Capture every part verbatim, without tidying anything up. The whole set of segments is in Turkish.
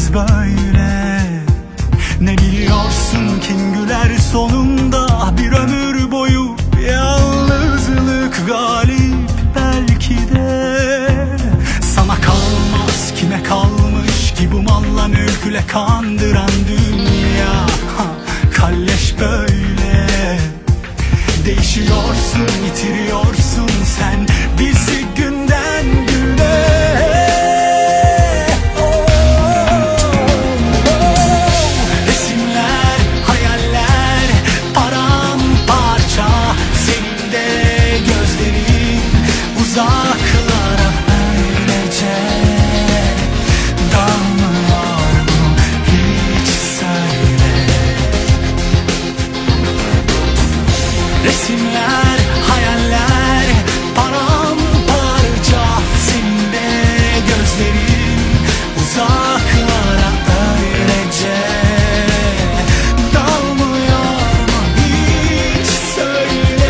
sensiz böyle. Ne biliyorsun kim güler sonunda, bir ömür boyu yalnızlık galip belki de. Sana kalmaz kime kalmış ki bu malla mülküle kandıran dünya. Ha, kalleş böyle. Değişiyorsun, yitiriyorsun sen bizi günden güne. Resimler, hayaller, paramparça. Senin de gözlerin uzaklara öylece dalmıyor mu hiç söyle. Resimler, hayaller, paramparça. Senin de gözlerin uzaklara öylece dalmıyor mu hiç söyle.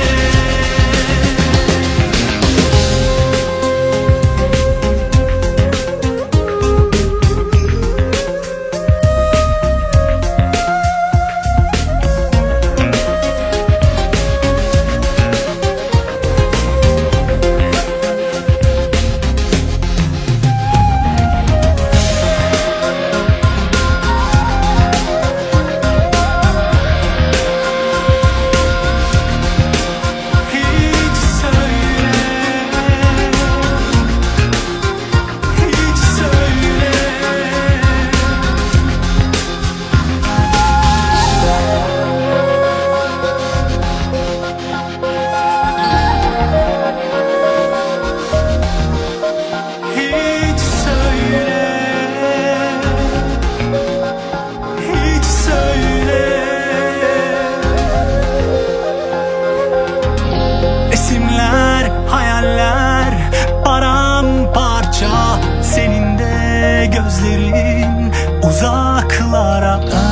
Resimler, hayaller, paramparça. Senin de gözlerin uzaklara